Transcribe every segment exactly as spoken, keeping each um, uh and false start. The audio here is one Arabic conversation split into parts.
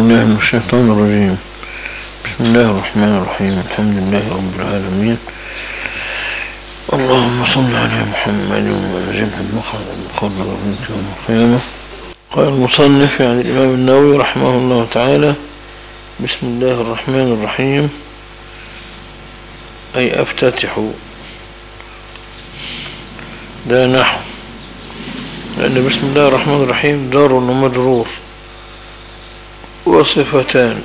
بالله من الشيطان الرجيم. بسم الله الرحمن الرحيم. الحمد لله رب العالمين. اللهم صل على محمد وعلى المقدر وبنت يوم القيامة. قال المصنف يعني الإمام النووي رحمه الله تعالى: بسم الله الرحمن الرحيم، أي أفتتح. ده نحو، لأن بسم الله الرحمن الرحيم جار ومجرور وصفتان.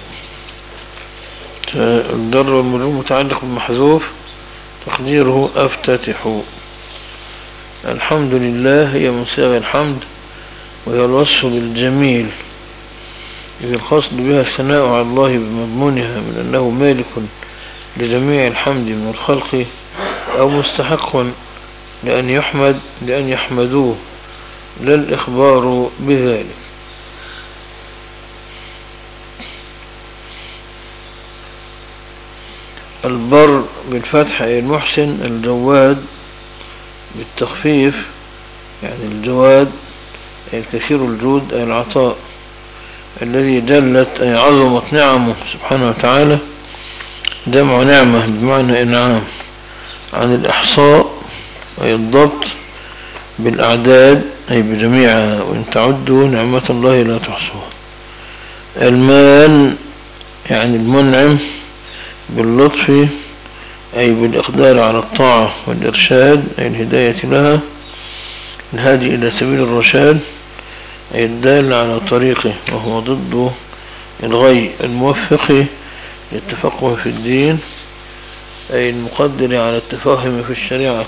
الجر والمجرور متعلق بالمحذوف، تقديره أفتتح. الحمد لله هي من صيغ الحمد، وهي الوصف بالجميل، إذ القصد بها الثناء على الله بمضمونها من أنه مالك لجميع الحمد من الخلق، أو مستحق لأن يحمد لأن يحمدوه، لا الإخبار بذلك. البر بالفتح أي المحسن، الجواد بالتخفيف يعني الجواد أي الكثير الجود أي العطاء، الذي جلت أي عظمت نعمه سبحانه وتعالى، جمع نعمة بمعنى إنعام، عن الإحصاء أي الضبط، بالأعداد أي بجميعها، وإن تعدوا نعمة الله لا تحصوها. المان يعني المنعم، باللطف أي بالإقدار على الطاعة، والإرشاد أي الهداية لها، الهادي إلى سبيل الرشاد أي الدال على طريقه، وهو ضد الغي، الموفق للتفقه في الدين أي المقدر على التفاهم في الشريعة،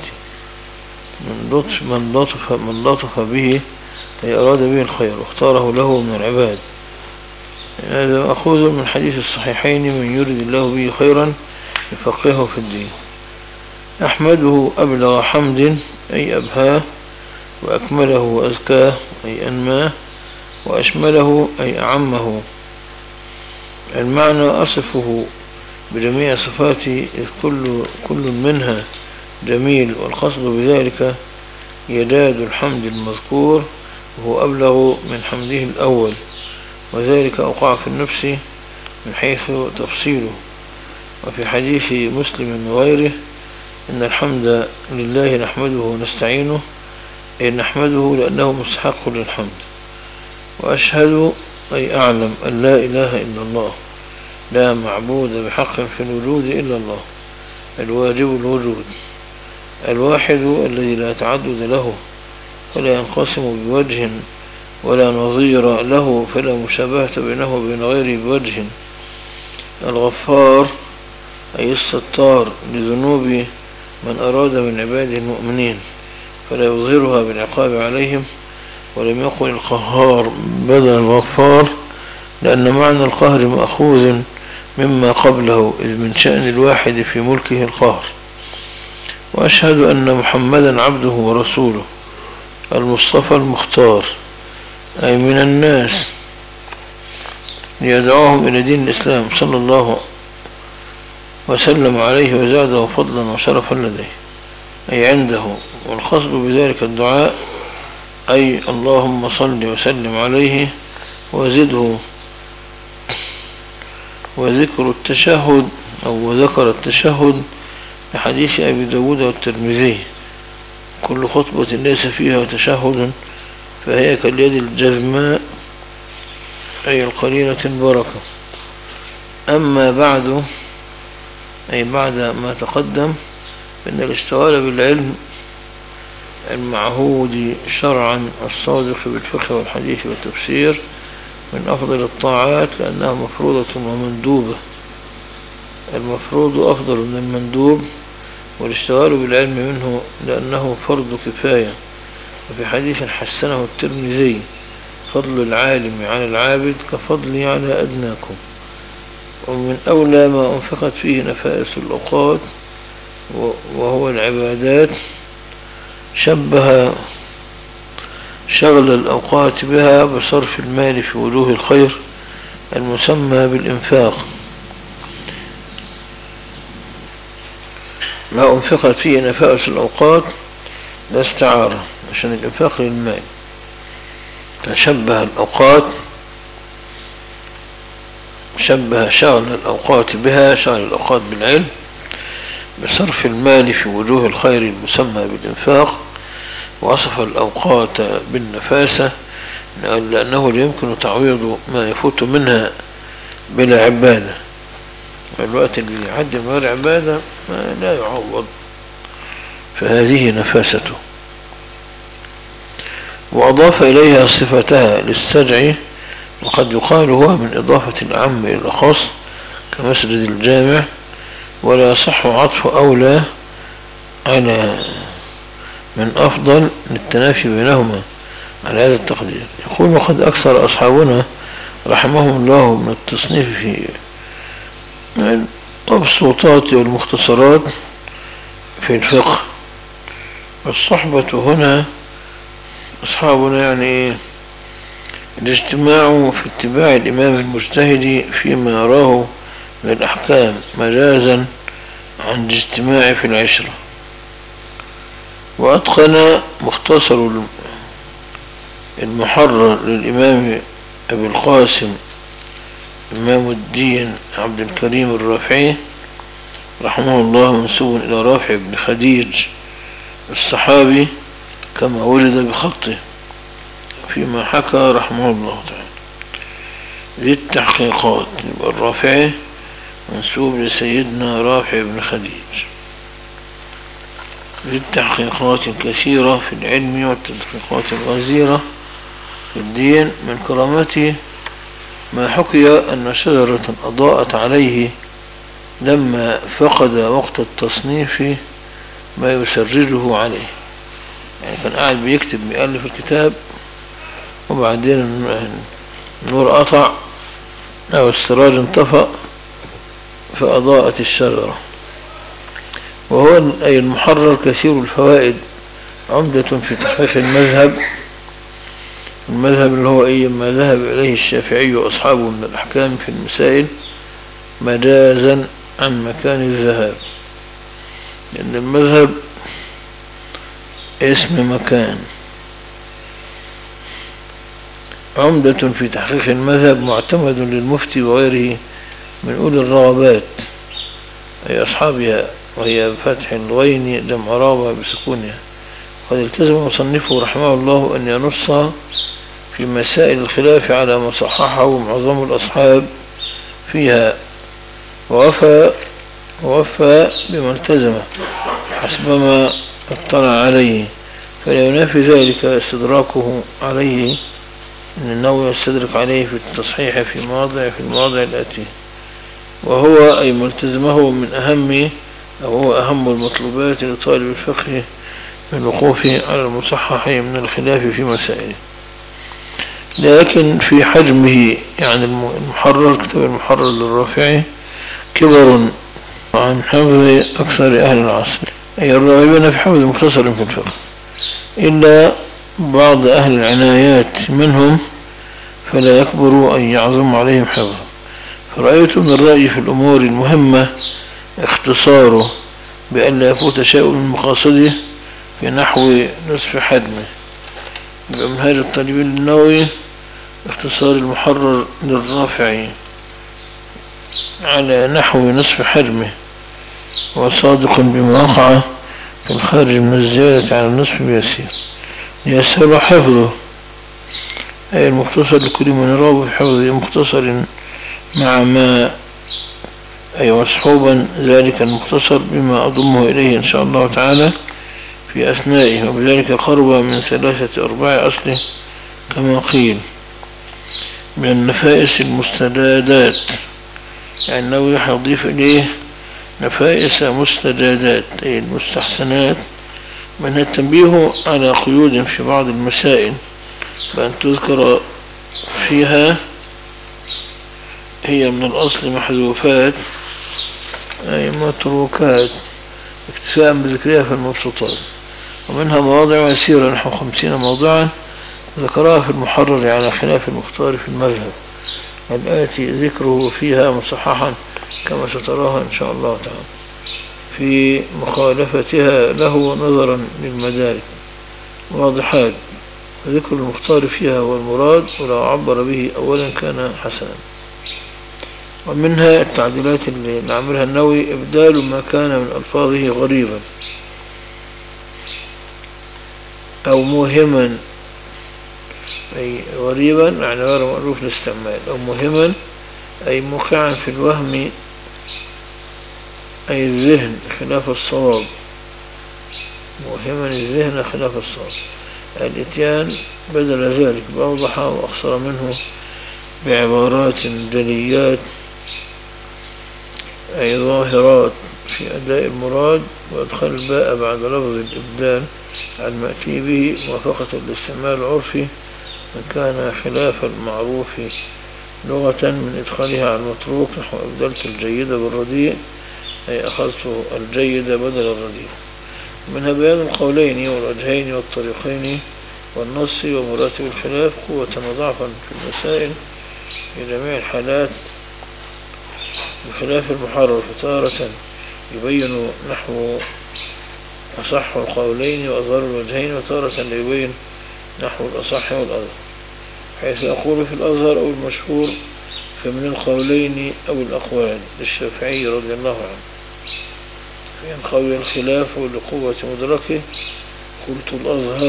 من لطف من لطف من لطف به أي أراد به الخير واختاره له من العباد. هذا مأخوذ من حديث الصحيحين: من يرد الله به خيرا يفقهه في الدين. أحمده أبلغ حمد أي أبهاه، وأكمله وأزكاه أي أنماه، وأشمله أي أعمه. المعنى أصفه بجميع صفاته، إذ كل, كل منها جميل، والقصد بذلك يداد الحمد المذكور، وهو أبلغ من حمده الأول، وذلك أوقع في النفس من حيث تفصيله. وفي حديث مسلم وغيره: إن الحمد لله نحمده ونستعينه، أي نحمده لأنه مستحق للحمد. وأشهد أي أعلم أن لا إله إلا الله، لا معبود بحق في الوجود إلا الله، الواجب الوجود، الواحد الذي لا تعدد له، ولا ينقسم بوجه ولا نظير له، فلا مشابهة بينه وبين غيره بوجه، الغفار أي الستار لذنوب من أراد من عباده المؤمنين، فلا يظهرها بالعقاب عليهم. ولم يقل القهار بدل الغفار، لأن معنى القهر مأخوذ مما قبله، إذ من شأن الواحد في ملكه القهر. وأشهد أن محمدا عبده ورسوله، المصطفى المختار، أي من الناس ليدعوهم إلى دين الإسلام، صلى الله وسلم عليه وزاده فضلا وشرفا لديه أي عنده. والقصد بذلك الدعاء، أي اللهم صل وسلم عليه وزده. وذكر التشهد أو ذكر التشهد لحديث أبي داود والترمذي: كل خطبة ليس فيها تشهد فهي كاليد الجزماء، أي القليلة البركة. أما بعد أي بعد ما تقدم، فإن الاشتغال بالعلم المعهود شرعا الصادق بالفقه والحديث والتفسير من أفضل الطاعات، لأنها مفروضة ومندوبة. المفروض أفضل من المندوب، والاشتغال بالعلم منه لأنه فرض كفاية. وفي حديث حسنه الترمذي: فضل العالم على العابد كفضلي على أدناكم. ومن أولى ما أنفقت فيه نفائس الأوقات وهو العبادات، شبه شغل الأوقات بها بصرف المال في وجوه الخير المسمى بالإنفاق. ما أنفقت فيه نفائس الأوقات لا استعارة، عشان الإنفاق للمال. فشبه الأوقات شبه شغل الأوقات بها شغل الأوقات بالعلم بصرف المال في وجوه الخير المسمى بالإنفاق، وصف الأوقات بالنفاسة لأنه لا يمكن تعويض ما يفوت منها بلا عبادة، الوقت اللي يعدي من غير عبادة ما لا يعوض، فهذه نفاسته. وأضاف إليها صفتها للسجع، وقد يقال هو من إضافة الأعم إلى الأخص كمسجد الجامع، ولا يصح عطف أولى على من أفضل للتنافي بينهما على هذا التقدير. يقول: وقد أكثر أصحابنا رحمهم الله من التصنيف في المبسوطات والمختصرات في الفقه. الصحبة هنا أصحابنا يعني الاجتماع في اتباع الإمام المجتهد فيما يراه من الأحكام مجازا عن الاجتماع في العشرة. وأتقن مختصر المحرر للإمام أبي القاسم إمام الدين عبد الكريم الرافعي رحمه الله، منسوب إلى رافع بن خديج الصحابي كما وجد بخطه فيما حكى رحمه الله تعالى. ذي التحقيقات، الرافعي منسوب لسيدنا رافع بن خديج. ذي التحقيقات كثيرة في العلم والتدقيقات الغزيرة في الدين. من كرامته ما حكي أن شجرة أضاءت عليه لما فقد وقت التصنيف ما يسرجه عليه، يعني كان قاعد بيكتب بيألف الكتاب وبعدين النور قطع أو السراج انطفأ فأضاءت الشجرة. وهو أي المحرر كثير الفوائد، عمدة في تحقيق المذهب، المذهب اللي هو أي ما ذهب إليه الشافعي وأصحابه من الأحكام في المسائل مجازا عن مكان الذهاب، لأن المذهب اسم مكان. عمدة في تحقيق المذهب معتمد للمفتي وغيره من أولي الرغبات أي أصحابها، وهي بفتح الغين جمع رابع بسكونها. قد التزم مصنفه رحمه الله أن ينص في مسائل الخلاف على ما صححه معظم الأصحاب فيها، ووفى ووفى بما التزم حسبما اطلع عليه، فلا ينافي ذلك استدراكه عليه من النووي يستدرك عليه في التصحيح في مواضع في المواضع الآتية. وهو أي ملتزمه من أهم أو هو أهم المطلوبات لطالب الفقه من الوقوف على المصحح من الخلاف في مسائله. لكن في حجمه يعني المحرر، كتاب المحرر للرافعي كبر عن حفظ أكثر أهل العصر، أي الراغبين في حفظ مختصر في الفقه، إلا بعض أهل العنايات منهم فلا يكبر أن يعظم عليهم حفظه. فرأيت من الرأي في الأمور المهمة اختصاره بأن لا يفوت شيء من مقاصده في نحو نصف حجمه. بمنهاج الطالبين النووي اختصار المحرر للرافعي على نحو نصف حجمه، وصادق بما وقع في الخارج من الزيادة على النصف بيسير ليسهل حفظه، أي المختصر لكل من يرغب في حفظه مختصر مع ما أي مصحوبا ذلك المختصر بما أضمه إليه إن شاء الله تعالى في أثنائه، وبذلك قرب من ثلاثة أرباع أصله كما قيل من النفائس المستجادات، يعني أنه يضيف إليه نفائس مستجادات أي المستحسنات، من التنبيه على قيود في بعض المسائل بأن تذكر فيها هي من الأصل محذوفات أي متروكات اكتفاء بذكرها في المبسوطات، ومنها مواضع يسيرة نحو خمسين موضوعا ذكرها في المحرر على خلاف المختار في المذهب الآتي ذكره فيها مصححا كما ستراها إن شاء الله تعالى في مخالفتها له نظرا للمدارك واضحات. ذكر المختار فيها هو المراد، ولو عبر به أولا كان حسنا. ومنها التعديلات اللي نعملها النووي: إبدال ما كان من ألفاظه غريبا أو موهما، أي غريبا يعني غير مألوف الاستعمال، أو موهما أي موقعا في الوهم أي الذهن خلاف الصواب، موهما الذهن خلاف الصواب، الاتيان بدل ذلك بأوضح وأقصر منه بعبارات جليات أي ظاهرات في أداء المراد، وأدخل الباء بعد لفظ الإبدال على المأتي به موافقة الاستعمال العرفي من كان خلاف المعروف لغة من إدخالها على المتروك، نحو أبدلت الجيد بالرديء أي أخذت الجيد بدل الرديء. منها بيان القولين والوجهين والطريقين والنص ومراتب الخلاف قوة وضعفا في المسائل في جميع الحالات، بخلاف المحرر فتارة يبين نحو أصح القولين وأظهر الوجهين، وتارة يبين نحو الأصح والأظهر، حيث أقول في الأظهر أو المشهور فمن القولين أو الأقوال للشافعي رضي الله عنه، فإن قوي الخلاف لقوة مدركه قلت الأظهر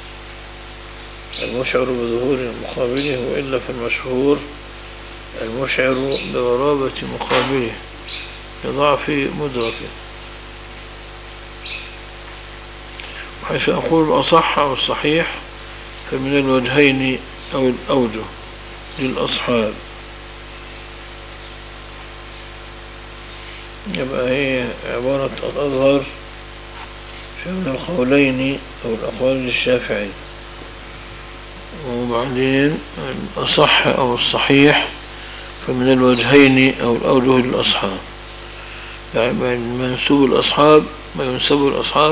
المشعر بظهور مقابله، وإلا في المشهور المشعر بغرابة مقابله لضعف مدركه، وحيث أقول الأصح أو الصحيح فمن الوجهين أو الأوجه للأصحاب، يبقى هي عبارة الأظهر فمن القولين أو الأقوال للشافعي، وبعدين الأصح أو الصحيح فمن الوجهين أو الأوجه للأصحاب، يعني منسوب الأصحاب ما ينسب الأصحاب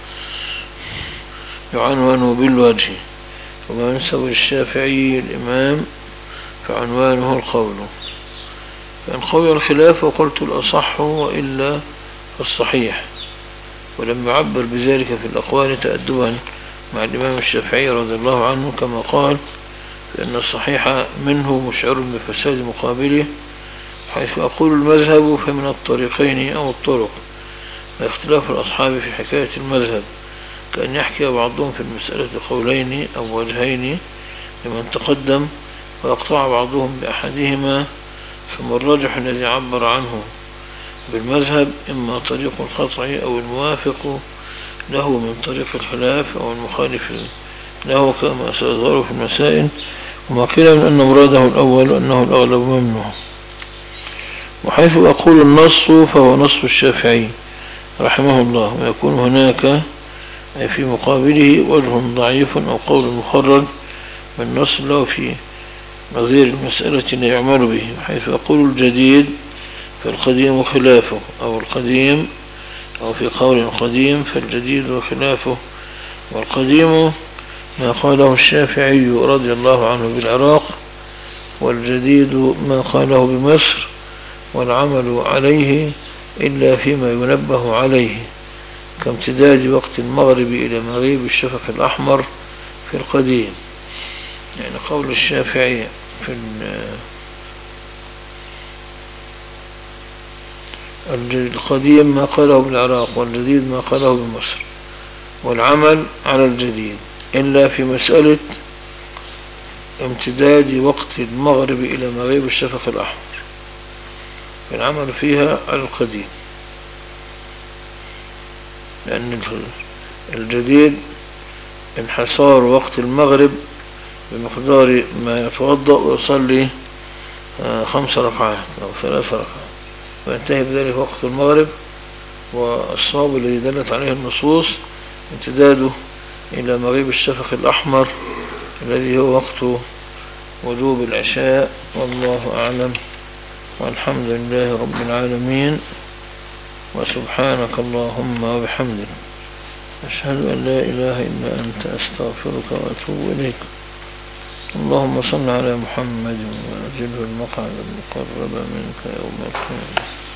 يعنوانه بالوجه، وما ينسب الشافعي الإمام فعنوانه القول. فإن قوي الخلاف وقلت الأصح وإلا الصحيح، ولم يعبر بذلك في الأقوال تأدبا مع الإمام الشافعي رضي الله عنه، كما قال فإن الصحيح منه مشعر بفساد مقابله، حيث أقول المذهب فمن الطريقين أو الطرق، واختلاف الأصحاب في حكاية المذهب كأن يحكي بعضهم في المسألة قولين أو وجهين لمن تقدم، ويقطع بعضهم بأحدهما، ثم الراجح الذي عبر عنه بالمذهب إما طريق القطع أو الموافق له من طريق الخلاف أو المخالف له، كما سيظهر في المسائل. وما قيل من أن مراده الأول وأنه الأغلب ممنوع. وحيث أقول النص فهو نص الشافعي رحمه الله، ويكون هناك أي في مقابله وجه ضعيف أو قول مخرج من نص له في نظير المسألة لا يعمل به. حيث أقول الجديد فالقديم خلافه، أو القديم أو في قول القديم فالجديد خلافه، والقديم ما قاله الشافعي رضي الله عنه بالعراق، والجديد ما قاله بمصر، والعمل عليه إلا فيما ينبه عليه كامتداد وقت المغرب إلى مغيب الشفق الأحمر في القديم. يعني قول الشافعي في القديم ما قاله بالعراق، والجديد ما قاله بمصر، والعمل على الجديد إلا في مسألة امتداد وقت المغرب إلى مغيب الشفق الأحمر، فالعمل فيها على القديم، لأن الجديد انحصار وقت المغرب بمقدار ما يتوضأ ويصلي خمس ركعات أو ثلاث ركعات وينتهي بذلك وقت المغرب، والصواب الذي دلت عليه النصوص امتداده إلى مغيب الشفق الأحمر الذي هو وقت وجوب العشاء. والله أعلم، والحمد لله رب العالمين، وسبحانك اللهم وبحمدك أشهد أن لا إله إلا أنت أستغفرك وأتوب إليك. اللهم صل على محمد وأجله المقعد المقرب منك يوم القيامة.